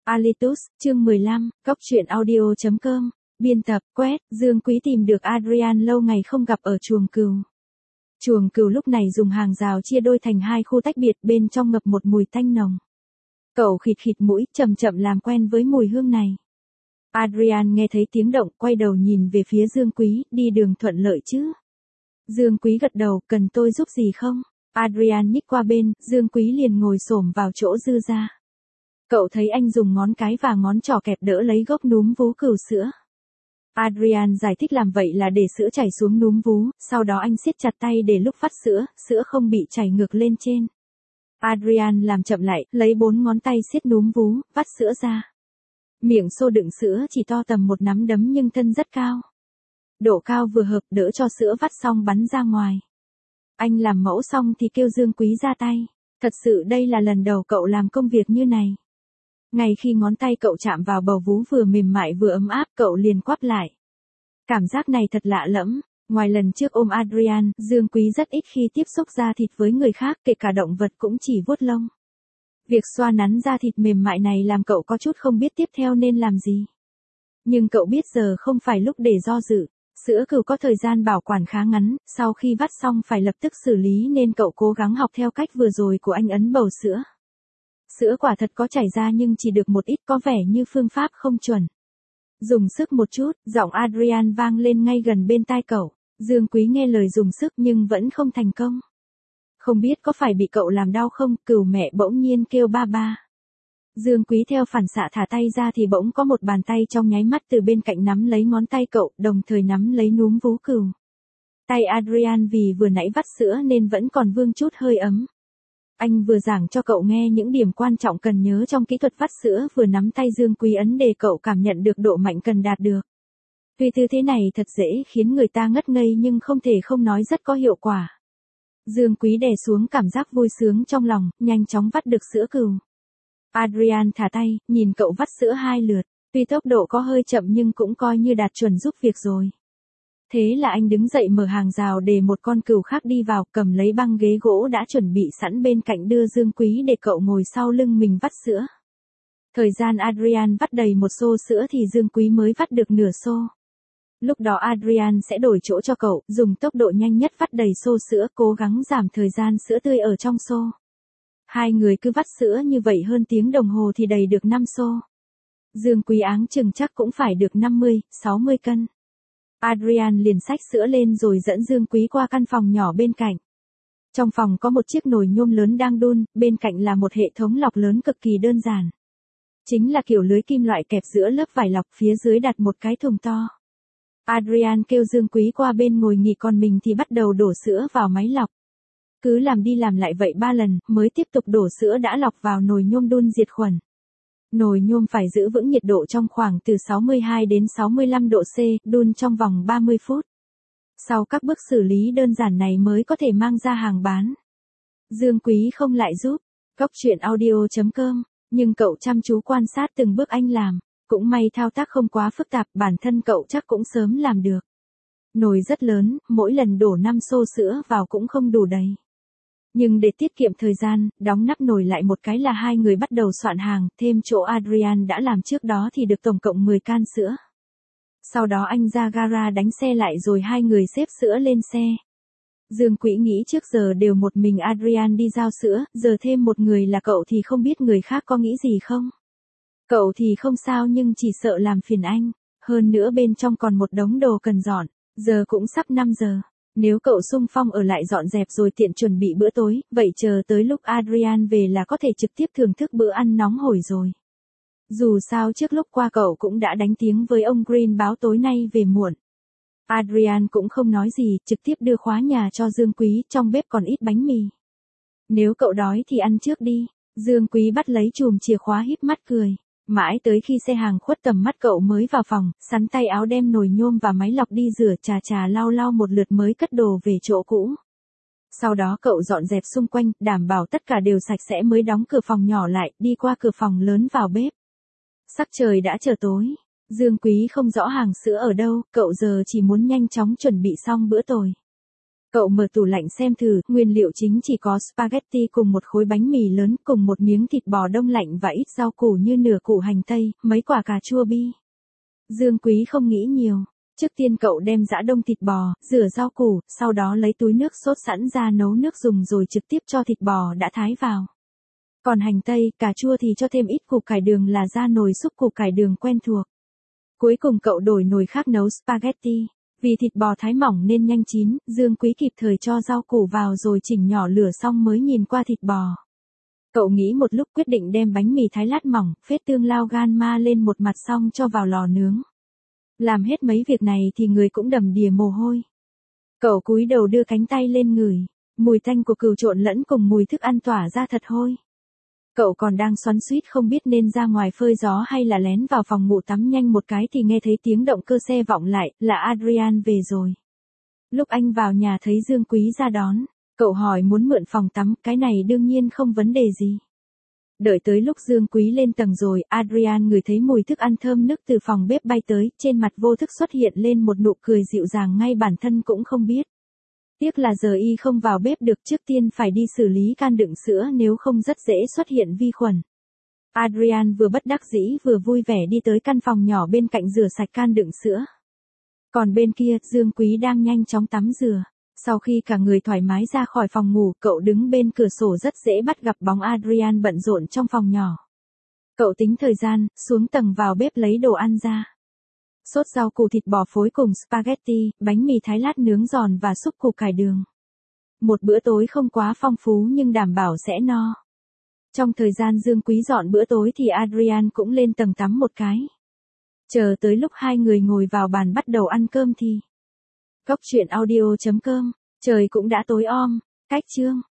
Alitus, chương 15, Cóc truyện audio.com, biên tập, quét, Dương Quý tìm được Adrian lâu ngày không gặp ở chuồng cừu. Chuồng cừu lúc này dùng hàng rào chia đôi thành hai khu tách biệt, bên trong ngập một mùi tanh nồng. Cậu khịt khịt mũi, chậm chậm làm quen với mùi hương này. Adrian nghe thấy tiếng động, quay đầu nhìn về phía Dương Quý, đi đường thuận lợi chứ? Dương Quý gật đầu, cần tôi giúp gì không? Adrian nhích qua bên, Dương Quý liền ngồi xổm vào chỗ Dư ra. Cậu thấy anh dùng ngón cái và ngón trỏ kẹp đỡ lấy gốc núm vú cừu sữa. Adrian giải thích làm vậy là để sữa chảy xuống núm vú, sau đó anh siết chặt tay để lúc vắt sữa, sữa không bị chảy ngược lên trên. Adrian làm chậm lại, lấy 4 ngón tay siết núm vú, vắt sữa ra. Miệng xô đựng sữa chỉ to tầm một nắm đấm nhưng thân rất cao. Độ cao vừa hợp đỡ cho sữa vắt xong bắn ra ngoài. Anh làm mẫu xong thì kêu Dương Quý ra tay. Thật sự đây là lần đầu cậu làm công việc như này. Ngay khi ngón tay cậu chạm vào bầu vú vừa mềm mại vừa ấm áp, cậu liền quắp lại. Cảm giác này thật lạ lẫm. Ngoài lần trước ôm Adrian, Dương Quý rất ít khi tiếp xúc da thịt với người khác, kể cả động vật cũng chỉ vuốt lông. Việc xoa nắn da thịt mềm mại này làm cậu có chút không biết tiếp theo nên làm gì. Nhưng cậu biết giờ không phải lúc để do dự. Sữa cừu có thời gian bảo quản khá ngắn, sau khi vắt xong phải lập tức xử lý nên cậu cố gắng học theo cách vừa rồi của anh ấn bầu sữa. Sữa quả thật có chảy ra nhưng chỉ được một ít, có vẻ như phương pháp không chuẩn. Dùng sức một chút, giọng Adrian vang lên ngay gần bên tai cậu. Dương Quý nghe lời dùng sức nhưng vẫn không thành công. Không biết có phải bị cậu làm đau không, cừu mẹ bỗng nhiên kêu ba ba. Dương Quý theo phản xạ thả tay ra thì bỗng có một bàn tay trong nháy mắt từ bên cạnh nắm lấy ngón tay cậu, đồng thời nắm lấy núm vú cừu. Tay Adrian vì vừa nãy vắt sữa nên vẫn còn vương chút hơi ấm. Anh vừa giảng cho cậu nghe những điểm quan trọng cần nhớ trong kỹ thuật vắt sữa, vừa nắm tay Dương Quý ấn để cậu cảm nhận được độ mạnh cần đạt được. Tuy tư thế này thật dễ khiến người ta ngất ngây nhưng không thể không nói rất có hiệu quả. Dương Quý đè xuống cảm giác vui sướng trong lòng, nhanh chóng vắt được sữa cừu. Adrian thả tay, nhìn cậu vắt sữa 2 lượt, tuy tốc độ có hơi chậm nhưng cũng coi như đạt chuẩn giúp việc rồi. Thế là anh đứng dậy mở hàng rào để một con cừu khác đi vào, cầm lấy băng ghế gỗ đã chuẩn bị sẵn bên cạnh đưa Dương Quý để cậu ngồi sau lưng mình vắt sữa. Thời gian Adrian vắt đầy một xô sữa thì Dương Quý mới vắt được nửa xô. Lúc đó Adrian sẽ đổi chỗ cho cậu, dùng tốc độ nhanh nhất vắt đầy xô sữa, cố gắng giảm thời gian sữa tươi ở trong xô. Hai người cứ vắt sữa như vậy hơn tiếng đồng hồ thì đầy được 5 xô. Dương Quý áng chừng chắc cũng phải được 50, 60 cân. Adrian liền xách sữa lên rồi dẫn Dương Quý qua căn phòng nhỏ bên cạnh. Trong phòng có một chiếc nồi nhôm lớn đang đun, bên cạnh là một hệ thống lọc lớn cực kỳ đơn giản. Chính là kiểu lưới kim loại kẹp giữa lớp vải lọc, phía dưới đặt một cái thùng to. Adrian kêu Dương Quý qua bên ngồi nghỉ, còn mình thì bắt đầu đổ sữa vào máy lọc. Cứ làm đi làm lại vậy 3 lần, mới tiếp tục đổ sữa đã lọc vào nồi nhôm đun diệt khuẩn. Nồi nhôm phải giữ vững nhiệt độ trong khoảng từ 62 đến 65 độ C, đun trong vòng 30 phút. Sau các bước xử lý đơn giản này mới có thể mang ra hàng bán. Dương Quý không lại giúp, Cóc truyện audio.com, nhưng cậu chăm chú quan sát từng bước anh làm. Cũng may thao tác không quá phức tạp, bản thân cậu chắc cũng sớm làm được. Nồi rất lớn, mỗi lần đổ 5 xô sữa vào cũng không đủ đầy. Nhưng để tiết kiệm thời gian, đóng nắp nồi lại một cái là hai người bắt đầu soạn hàng, thêm chỗ Adrian đã làm trước đó thì được tổng cộng 10 can sữa. Sau đó anh ra gara đánh xe lại rồi hai người xếp sữa lên xe. Dương Quý nghĩ trước giờ đều một mình Adrian đi giao sữa, giờ thêm một người là cậu thì không biết người khác có nghĩ gì không. Cậu thì không sao nhưng chỉ sợ làm phiền anh, hơn nữa bên trong còn một đống đồ cần dọn, giờ cũng sắp 5 giờ. Nếu cậu xung phong ở lại dọn dẹp rồi tiện chuẩn bị bữa tối, vậy chờ tới lúc Adrian về là có thể trực tiếp thưởng thức bữa ăn nóng hổi rồi. Dù sao trước lúc qua cậu cũng đã đánh tiếng với ông Green báo tối nay về muộn. Adrian cũng không nói gì, trực tiếp đưa khóa nhà cho Dương Quý, trong bếp còn ít bánh mì. Nếu cậu đói thì ăn trước đi. Dương Quý bắt lấy chùm chìa khóa híp mắt cười. Mãi tới khi xe hàng khuất tầm mắt cậu mới vào phòng, sắn tay áo đem nồi nhôm và máy lọc đi rửa, chà lau một lượt mới cất đồ về chỗ cũ. Sau đó cậu dọn dẹp xung quanh, đảm bảo tất cả đều sạch sẽ mới đóng cửa phòng nhỏ lại, đi qua cửa phòng lớn vào bếp. Sắc trời đã trở tối. Dương Quý không rõ hàng sữa ở đâu, cậu giờ chỉ muốn nhanh chóng chuẩn bị xong bữa tối. Cậu mở tủ lạnh xem thử, nguyên liệu chính chỉ có spaghetti cùng một khối bánh mì lớn cùng một miếng thịt bò đông lạnh và ít rau củ như nửa củ hành tây, mấy quả cà chua bi. Dương Quý không nghĩ nhiều. Trước tiên cậu đem giã đông thịt bò, rửa rau củ, sau đó lấy túi nước sốt sẵn ra nấu nước dùng rồi trực tiếp cho thịt bò đã thái vào. Còn hành tây, cà chua thì cho thêm ít củ cải đường là ra nồi súp củ cải đường quen thuộc. Cuối cùng cậu đổi nồi khác nấu spaghetti. Vì thịt bò thái mỏng nên nhanh chín, Dương Quý kịp thời cho rau củ vào rồi chỉnh nhỏ lửa xong mới nhìn qua thịt bò. Cậu nghĩ một lúc quyết định đem bánh mì thái lát mỏng, phết tương lao gan ma lên một mặt xong cho vào lò nướng. Làm hết mấy việc này thì người cũng đầm đìa mồ hôi. Cậu cúi đầu đưa cánh tay lên ngửi, mùi tanh của cừu trộn lẫn cùng mùi thức ăn tỏa ra thật hôi. Cậu còn đang xoắn xuýt không biết nên ra ngoài phơi gió hay là lén vào phòng ngủ tắm nhanh một cái thì nghe thấy tiếng động cơ xe vọng lại, là Adrian về rồi. Lúc anh vào nhà thấy Dương Quý ra đón, cậu hỏi muốn mượn phòng tắm, cái này đương nhiên không vấn đề gì. Đợi tới lúc Dương Quý lên tầng rồi, Adrian ngửi thấy mùi thức ăn thơm nức từ phòng bếp bay tới, trên mặt vô thức xuất hiện lên một nụ cười dịu dàng ngay bản thân cũng không biết. Tiếc là giờ y không vào bếp được, trước tiên phải đi xử lý can đựng sữa nếu không rất dễ xuất hiện vi khuẩn. Adrian vừa bất đắc dĩ vừa vui vẻ đi tới căn phòng nhỏ bên cạnh rửa sạch can đựng sữa. Còn bên kia, Dương Quý đang nhanh chóng tắm rửa. Sau khi cả người thoải mái ra khỏi phòng ngủ, cậu đứng bên cửa sổ rất dễ bắt gặp bóng Adrian bận rộn trong phòng nhỏ. Cậu tính thời gian, xuống tầng vào bếp lấy đồ ăn ra. Sốt rau củ thịt bò phối cùng spaghetti, bánh mì thái lát nướng giòn và súp củ cải đường. Một bữa tối không quá phong phú nhưng đảm bảo sẽ no. Trong thời gian Dương Quý dọn bữa tối thì Adrian cũng lên tầng tắm một cái. Chờ tới lúc hai người ngồi vào bàn bắt đầu ăn cơm thì... Cốc truyện audio.com, trời cũng đã tối om, cách chương.